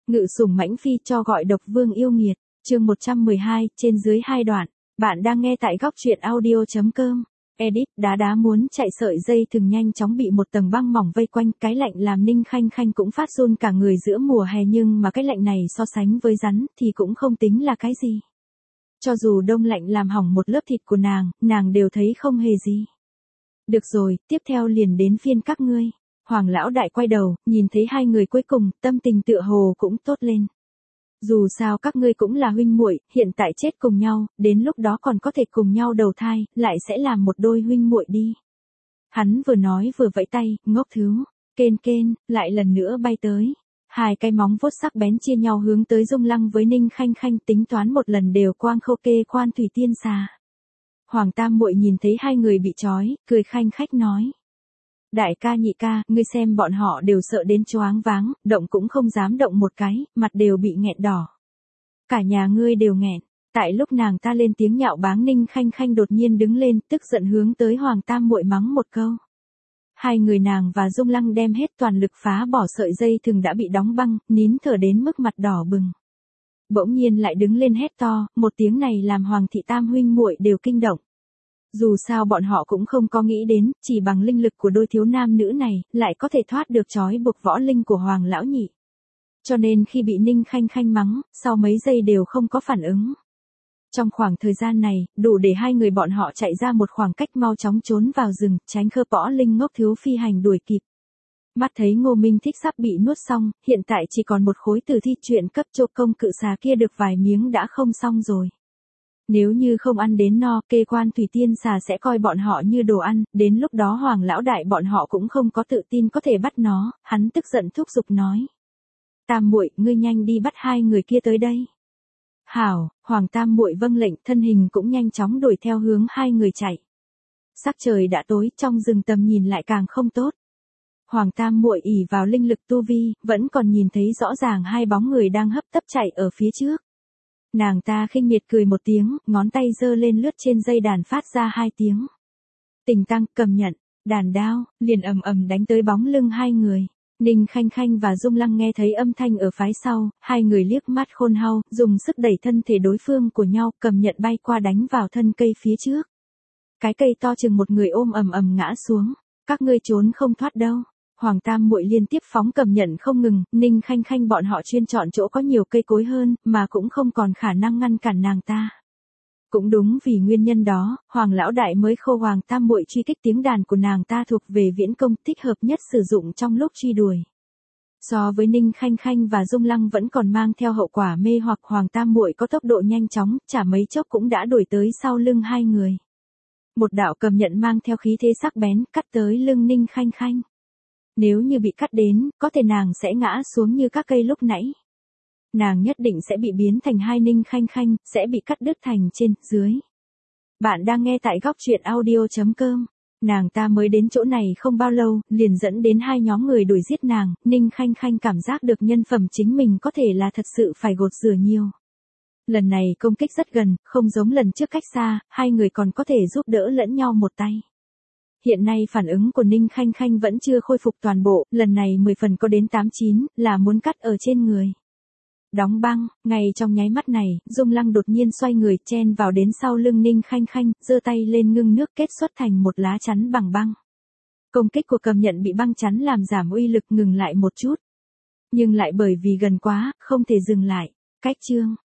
Ngự sủng mãnh phi cho gọi độc vương yêu nghiệt, chương 112, trên dưới hai đoạn. Bạn đang nghe tại góc truyện audio.com. Edit, đá muốn chạy sợi dây thừng nhanh chóng bị một tầng băng mỏng vây quanh, cái lạnh làm Ninh Khanh Khanh cũng phát run cả người giữa mùa hè, nhưng mà cái lạnh này so sánh với rắn thì cũng không tính là cái gì. Cho dù đông lạnh làm hỏng một lớp thịt của nàng đều thấy không hề gì. Được rồi, tiếp theo liền đến phiên các ngươi. Hoàng lão đại quay đầu, nhìn thấy hai người cuối cùng, tâm tình tựa hồ cũng tốt lên. Dù sao các ngươi cũng là huynh muội, hiện tại chết cùng nhau, đến lúc đó còn có thể cùng nhau đầu thai, lại sẽ làm một đôi huynh muội đi. Hắn vừa nói vừa vẫy tay, ngốc thứ, kên, lại lần nữa bay tới. Hai cái móng vuốt sắc bén chia nhau hướng tới Dung Lăng với Ninh Khanh Khanh, tính toán một lần đều quang khâu kê khoan thủy tiên xà. Hoàng tam muội nhìn thấy hai người bị trói, cười khanh khách nói. Đại ca nhị ca, ngươi xem bọn họ đều sợ đến choáng váng, động cũng không dám động một cái, mặt đều bị nghẹn đỏ. Cả nhà ngươi đều nghẹn. Tại lúc nàng ta lên tiếng nhạo báng, Ninh Khanh Khanh đột nhiên đứng lên, tức giận hướng tới Hoàng tam muội mắng một câu. Hai người nàng và Dung Lăng đem hết toàn lực phá bỏ sợi dây thừng đã bị đóng băng, nín thở đến mức mặt đỏ bừng. Bỗng nhiên lại đứng lên hét to, một tiếng này làm Hoàng thị tam huynh muội đều kinh động. Dù sao bọn họ cũng không có nghĩ đến, chỉ bằng linh lực của đôi thiếu nam nữ này, lại có thể thoát được trói buộc võ linh của Hoàng lão nhị. Cho nên khi bị Ninh Khanh Khanh mắng, sau mấy giây đều không có phản ứng. Trong khoảng thời gian này, đủ để hai người bọn họ chạy ra một khoảng cách, mau chóng trốn vào rừng, tránh khơ võ linh ngốc thiếu phi hành đuổi kịp. Mắt thấy Ngô Minh Thích sắp bị nuốt xong, hiện tại chỉ còn một khối tử thi chuyện cấp cho công cự xà kia được vài miếng đã không xong rồi. Nếu như không ăn đến no, kê quan thủy tiên xà sẽ coi bọn họ như đồ ăn, đến lúc đó Hoàng lão đại bọn họ cũng không có tự tin có thể bắt nó, hắn tức giận thúc giục nói. Tam muội, ngươi nhanh đi bắt hai người kia tới đây. Hảo, Hoàng tam muội vâng lệnh, thân hình cũng nhanh chóng đuổi theo hướng hai người chạy. Sắc trời đã tối, trong rừng tầm nhìn lại càng không tốt. Hoàng tam muội ỷ vào linh lực tu vi, vẫn còn nhìn thấy rõ ràng hai bóng người đang hấp tấp chạy ở phía trước. Nàng ta khinh miệt cười một tiếng, ngón tay giơ lên lướt trên dây đàn phát ra hai tiếng. Tình tăng, cầm nhận, đàn đao, liền ầm ầm đánh tới bóng lưng hai người. Ninh Khanh Khanh và Dung Lăng nghe thấy âm thanh ở phái sau, hai người liếc mắt khôn hao, dùng sức đẩy thân thể đối phương của nhau, cầm nhận bay qua đánh vào thân cây phía trước. Cái cây to chừng một người ôm ầm ầm ngã xuống, các ngươi trốn không thoát đâu. Hoàng tam muội liên tiếp phóng cầm nhận không ngừng, Ninh Khanh Khanh bọn họ chuyên chọn chỗ có nhiều cây cối hơn, mà cũng không còn khả năng ngăn cản nàng ta. Cũng đúng vì nguyên nhân đó, Hoàng lão đại mới khô Hoàng tam muội truy kích, tiếng đàn của nàng ta thuộc về viễn công, thích hợp nhất sử dụng trong lúc truy đuổi. So với Ninh Khanh Khanh và Dung Lăng vẫn còn mang theo hậu quả mê hoặc, Hoàng tam muội có tốc độ nhanh chóng, chả mấy chốc cũng đã đuổi tới sau lưng hai người. Một đạo cầm nhận mang theo khí thế sắc bén, cắt tới lưng Ninh Khanh Khanh. Nếu như bị cắt đến, có thể nàng sẽ ngã xuống như các cây lúc nãy. Nàng nhất định sẽ bị biến thành hai Ninh Khanh Khanh, sẽ bị cắt đứt thành trên, dưới. Bạn đang nghe tại góc truyện audio.com. Nàng ta mới đến chỗ này không bao lâu, liền dẫn đến hai nhóm người đuổi giết nàng, Ninh Khanh Khanh cảm giác được nhân phẩm chính mình có thể là thật sự phải gột rửa nhiều. Lần này công kích rất gần, không giống lần trước cách xa, hai người còn có thể giúp đỡ lẫn nhau một tay. Hiện nay phản ứng của Ninh Khanh Khanh vẫn chưa khôi phục toàn bộ, lần này 10 phần có đến 8-9, là muốn cắt ở trên người. Đóng băng, ngay trong nháy mắt này, Dung Lăng đột nhiên xoay người chen vào đến sau lưng Ninh Khanh Khanh, giơ tay lên ngưng nước kết xuất thành một lá chắn bằng băng. Công kích của cầm nhận bị băng chắn làm giảm uy lực, ngừng lại một chút. Nhưng lại bởi vì gần quá, không thể dừng lại. Cách chương,